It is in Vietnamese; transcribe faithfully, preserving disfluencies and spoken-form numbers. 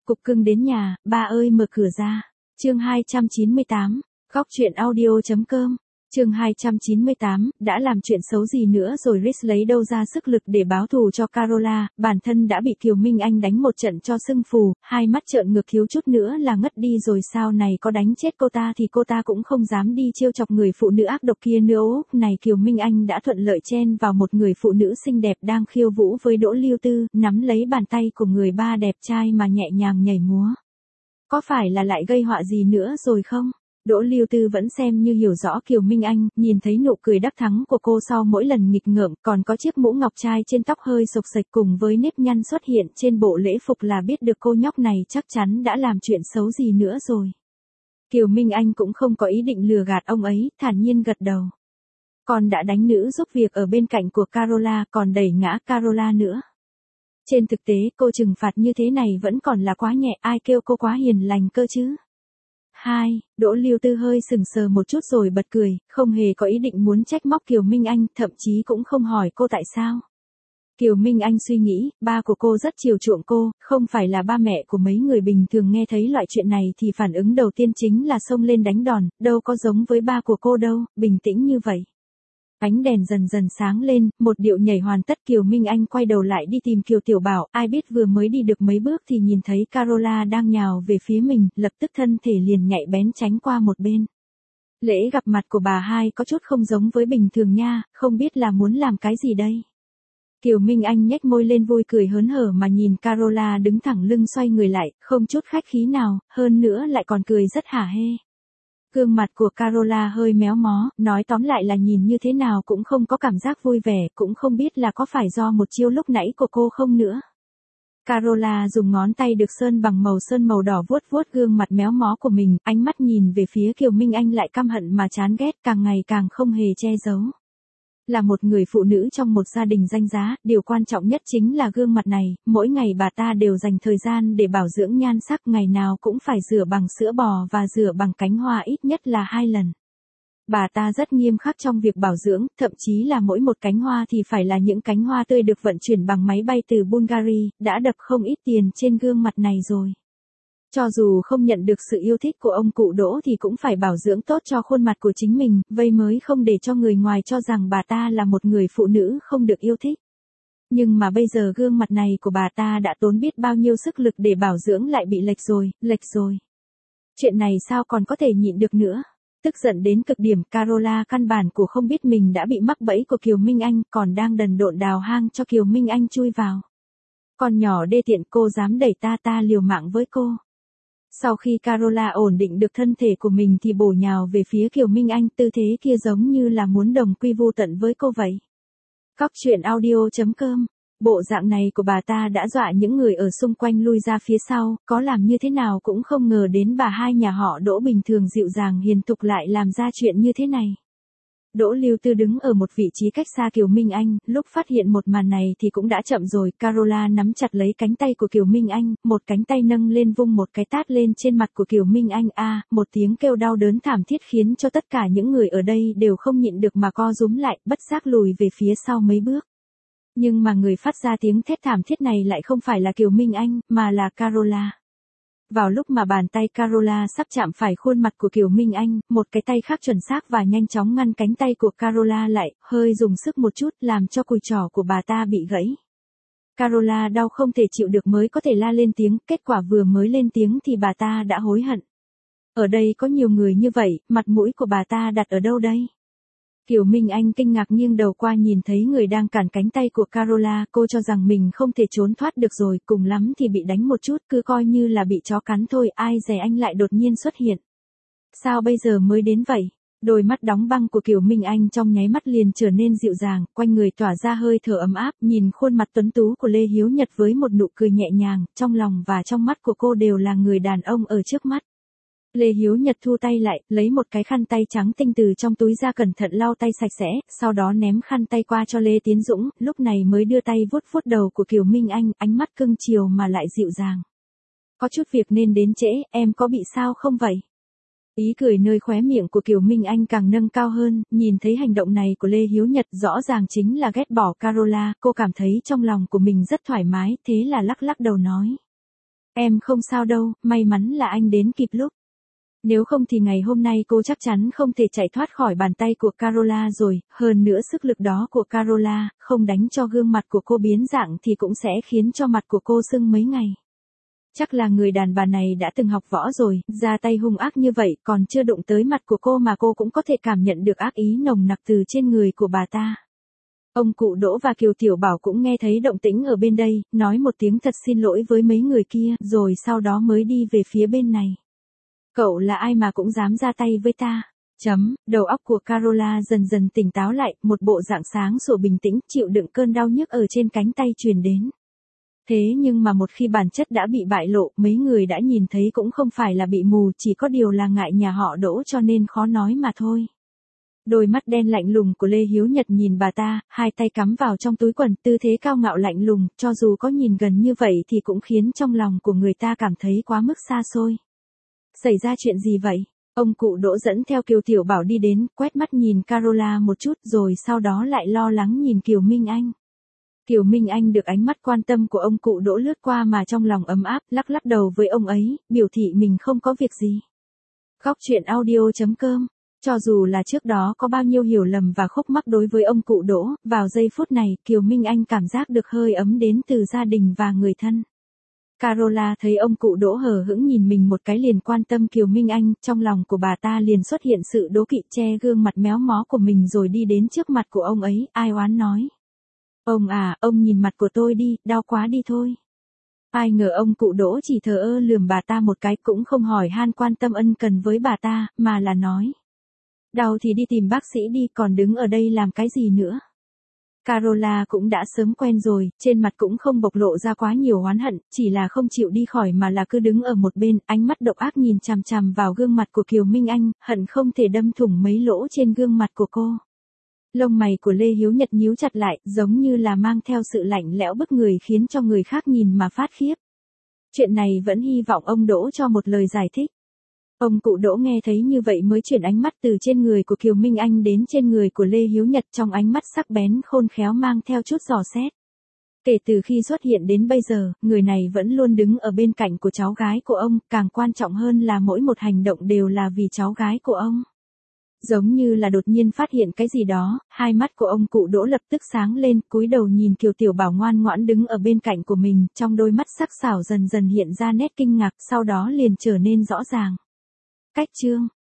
Cục cưng đến nhà, ba ơi mở cửa ra. Chương hai trăm chín mươi tám, góc truyện audio chấm com. Chương hai trăm chín mươi tám, đã làm chuyện xấu gì nữa rồi Rhys lấy đâu ra sức lực để báo thù cho Carola, bản thân đã bị Kiều Minh Anh đánh một trận cho sưng phù, hai mắt trợn ngược thiếu chút nữa là ngất đi rồi, sao này có đánh chết cô ta thì cô ta cũng không dám đi trêu chọc người phụ nữ ác độc kia nữa. Này Kiều Minh Anh đã thuận lợi chen vào một người phụ nữ xinh đẹp đang khiêu vũ với Đỗ Lưu Tư, nắm lấy bàn tay của người ba đẹp trai mà nhẹ nhàng nhảy múa. Có phải là lại gây họa gì nữa rồi không? Đỗ Lưu Tư vẫn xem như hiểu rõ Kiều Minh Anh, nhìn thấy nụ cười đắc thắng của cô sau mỗi lần nghịch ngợm, còn có chiếc mũ ngọc trai trên tóc hơi xộc xệch cùng với nếp nhăn xuất hiện trên bộ lễ phục là biết được cô nhóc này chắc chắn đã làm chuyện xấu gì nữa rồi. Kiều Minh Anh cũng không có ý định lừa gạt ông ấy, thản nhiên gật đầu. Còn đã đánh nữ giúp việc ở bên cạnh của Carola, còn đẩy ngã Carola nữa. Trên thực tế cô trừng phạt như thế này vẫn còn là quá nhẹ, ai kêu cô quá hiền lành cơ chứ. Hai, Đỗ Lưu Tư hơi sừng sờ một chút rồi bật cười, không hề có ý định muốn trách móc Kiều Minh Anh, thậm chí cũng không hỏi cô tại sao. Kiều Minh Anh suy nghĩ, ba của cô rất chiều chuộng cô, không phải là ba mẹ của mấy người bình thường nghe thấy loại chuyện này thì phản ứng đầu tiên chính là xông lên đánh đòn, đâu có giống với ba của cô đâu, bình tĩnh như vậy. Ánh đèn dần dần sáng lên, một điệu nhảy hoàn tất, Kiều Minh Anh quay đầu lại đi tìm Kiều Tiểu Bảo, ai biết vừa mới đi được mấy bước thì nhìn thấy Carola đang nhào về phía mình, lập tức thân thể liền nhạy bén tránh qua một bên. Lễ gặp mặt của bà hai có chút không giống với bình thường nha, không biết là muốn làm cái gì đây. Kiều Minh Anh nhếch môi lên vui cười hớn hở mà nhìn Carola đứng thẳng lưng xoay người lại, không chút khách khí nào, hơn nữa lại còn cười rất hả hê. Gương mặt của Carola hơi méo mó, nói tóm lại là nhìn như thế nào cũng không có cảm giác vui vẻ, cũng không biết là có phải do một chiêu lúc nãy của cô không nữa. Carola dùng ngón tay được sơn bằng màu sơn màu đỏ vuốt vuốt gương mặt méo mó của mình, ánh mắt nhìn về phía Kiều Minh Anh lại căm hận mà chán ghét, càng ngày càng không hề che giấu. Là một người phụ nữ trong một gia đình danh giá, điều quan trọng nhất chính là gương mặt này, mỗi ngày bà ta đều dành thời gian để bảo dưỡng nhan sắc, ngày nào cũng phải rửa bằng sữa bò và rửa bằng cánh hoa ít nhất là hai lần. Bà ta rất nghiêm khắc trong việc bảo dưỡng, thậm chí là mỗi một cánh hoa thì phải là những cánh hoa tươi được vận chuyển bằng máy bay từ Bulgaria, đã đập không ít tiền trên gương mặt này rồi. Cho dù không nhận được sự yêu thích của ông cụ Đỗ thì cũng phải bảo dưỡng tốt cho khuôn mặt của chính mình, vậy mới không để cho người ngoài cho rằng bà ta là một người phụ nữ không được yêu thích. Nhưng mà bây giờ gương mặt này của bà ta đã tốn biết bao nhiêu sức lực để bảo dưỡng lại bị lệch rồi, lệch rồi. Chuyện này sao còn có thể nhịn được nữa? Tức giận đến cực điểm, Carola căn bản của không biết mình đã bị mắc bẫy của Kiều Minh Anh, còn đang đần độn đào hang cho Kiều Minh Anh chui vào. Con nhỏ đê tiện, cô dám đẩy ta, ta liều mạng với cô. Sau khi Carola ổn định được thân thể của mình thì bổ nhào về phía Kiều Minh Anh, tư thế kia giống như là muốn đồng quy vu tận với cô vậy. Góc truyện audio chấm com. Bộ dạng này của bà ta đã dọa những người ở xung quanh lui ra phía sau, có làm như thế nào cũng không ngờ đến bà hai nhà họ Đỗ bình thường dịu dàng hiền thục lại làm ra chuyện như thế này. Đỗ Lưu Tư đứng ở một vị trí cách xa Kiều Minh Anh, lúc phát hiện một màn này thì cũng đã chậm rồi, Carola nắm chặt lấy cánh tay của Kiều Minh Anh, một cánh tay nâng lên vung một cái tát lên trên mặt của Kiều Minh Anh, a, à, một tiếng kêu đau đớn thảm thiết khiến cho tất cả những người ở đây đều không nhịn được mà co rúm lại, bất giác lùi về phía sau mấy bước. Nhưng mà người phát ra tiếng thét thảm thiết này lại không phải là Kiều Minh Anh, mà là Carola. Vào lúc mà bàn tay Carola sắp chạm phải khuôn mặt của Kiều Minh Anh, một cái tay khác chuẩn xác và nhanh chóng ngăn cánh tay của Carola lại, hơi dùng sức một chút làm cho cùi trỏ của bà ta bị gãy. Carola đau không thể chịu được mới có thể la lên tiếng, kết quả vừa mới lên tiếng thì bà ta đã hối hận. Ở đây có nhiều người như vậy, mặt mũi của bà ta đặt ở đâu đây? Kiều Minh Anh kinh ngạc nghiêng đầu qua nhìn thấy người đang cản cánh tay của Carola, cô cho rằng mình không thể trốn thoát được rồi, cùng lắm thì bị đánh một chút, cứ coi như là bị chó cắn thôi, ai dè anh lại đột nhiên xuất hiện. Sao bây giờ mới đến vậy? Đôi mắt đóng băng của Kiều Minh Anh trong nháy mắt liền trở nên dịu dàng, quanh người tỏa ra hơi thở ấm áp, nhìn khuôn mặt tuấn tú của Lê Hiếu Nhật với một nụ cười nhẹ nhàng, trong lòng và trong mắt của cô đều là người đàn ông ở trước mắt. Lê Hiếu Nhật thu tay lại, lấy một cái khăn tay trắng tinh từ trong túi ra cẩn thận lau tay sạch sẽ, sau đó ném khăn tay qua cho Lê Tiến Dũng, lúc này mới đưa tay vuốt vuốt đầu của Kiều Minh Anh, ánh mắt cưng chiều mà lại dịu dàng. Có chút việc nên đến trễ, em có bị sao không vậy? Ý cười nơi khóe miệng của Kiều Minh Anh càng nâng cao hơn, nhìn thấy hành động này của Lê Hiếu Nhật rõ ràng chính là ghét bỏ Carola, cô cảm thấy trong lòng của mình rất thoải mái, thế là lắc lắc đầu nói. Em không sao đâu, may mắn là anh đến kịp lúc. Nếu không thì ngày hôm nay cô chắc chắn không thể chạy thoát khỏi bàn tay của Carola rồi, hơn nữa sức lực đó của Carola, không đánh cho gương mặt của cô biến dạng thì cũng sẽ khiến cho mặt của cô sưng mấy ngày. Chắc là người đàn bà này đã từng học võ rồi, ra tay hung ác như vậy, còn chưa đụng tới mặt của cô mà cô cũng có thể cảm nhận được ác ý nồng nặc từ trên người của bà ta. Ông cụ Đỗ và Kiều Tiểu Bảo cũng nghe thấy động tĩnh ở bên đây, nói một tiếng thật xin lỗi với mấy người kia, rồi sau đó mới đi về phía bên này. Cậu là ai mà cũng dám ra tay với ta? Chấm, đầu óc của Carola dần dần tỉnh táo lại, một bộ dạng sáng sủa bình tĩnh, chịu đựng cơn đau nhức ở trên cánh tay truyền đến. Thế nhưng mà một khi bản chất đã bị bại lộ, mấy người đã nhìn thấy cũng không phải là bị mù, chỉ có điều là ngại nhà họ Đỗ cho nên khó nói mà thôi. Đôi mắt đen lạnh lùng của Lê Hiếu Nhật nhìn bà ta, hai tay cắm vào trong túi quần, tư thế cao ngạo lạnh lùng, cho dù có nhìn gần như vậy thì cũng khiến trong lòng của người ta cảm thấy quá mức xa xôi. Xảy ra chuyện gì vậy? Ông cụ Đỗ dẫn theo Kiều Tiểu Bảo đi đến, quét mắt nhìn Carola một chút rồi sau đó lại lo lắng nhìn Kiều Minh Anh. Kiều Minh Anh được ánh mắt quan tâm của ông cụ Đỗ lướt qua mà trong lòng ấm áp, lắc lắc đầu với ông ấy, biểu thị mình không có việc gì. Góc truyện audio chấm com. Cho dù là trước đó có bao nhiêu hiểu lầm và khúc mắc đối với ông cụ Đỗ, vào giây phút này, Kiều Minh Anh cảm giác được hơi ấm đến từ gia đình và người thân. Carola thấy ông cụ Đỗ hờ hững nhìn mình một cái liền quan tâm Kiều Minh Anh, trong lòng của bà ta liền xuất hiện sự đố kỵ, che gương mặt méo mó của mình rồi đi đến trước mặt của ông ấy, ai oán nói. Ông à, ông nhìn mặt của tôi đi, đau quá đi thôi. Ai ngờ ông cụ Đỗ chỉ thờ ơ lườm bà ta một cái, cũng không hỏi han quan tâm ân cần với bà ta, mà là nói. Đau thì đi tìm bác sĩ đi, còn đứng ở đây làm cái gì nữa. Carola cũng đã sớm quen rồi, trên mặt cũng không bộc lộ ra quá nhiều oán hận, chỉ là không chịu đi khỏi mà là cứ đứng ở một bên, ánh mắt độc ác nhìn chằm chằm vào gương mặt của Kiều Minh Anh, hận không thể đâm thủng mấy lỗ trên gương mặt của cô. Lông mày của Lê Hiếu Nhật nhíu chặt lại, giống như là mang theo sự lạnh lẽo bức người khiến cho người khác nhìn mà phát khiếp. Chuyện này vẫn hy vọng ông Đỗ cho một lời giải thích. Ông cụ Đỗ nghe thấy như vậy mới chuyển ánh mắt từ trên người của Kiều Minh Anh đến trên người của Lê Hiếu Nhật, trong ánh mắt sắc bén khôn khéo mang theo chút dò xét. Kể từ khi xuất hiện đến bây giờ, người này vẫn luôn đứng ở bên cạnh của cháu gái của ông, càng quan trọng hơn là mỗi một hành động đều là vì cháu gái của ông. Giống như là đột nhiên phát hiện cái gì đó, hai mắt của ông cụ Đỗ lập tức sáng lên, cúi đầu nhìn Kiều Tiểu Bảo ngoan ngoãn đứng ở bên cạnh của mình, trong đôi mắt sắc sảo dần dần hiện ra nét kinh ngạc, sau đó liền trở nên rõ ràng. Cách chương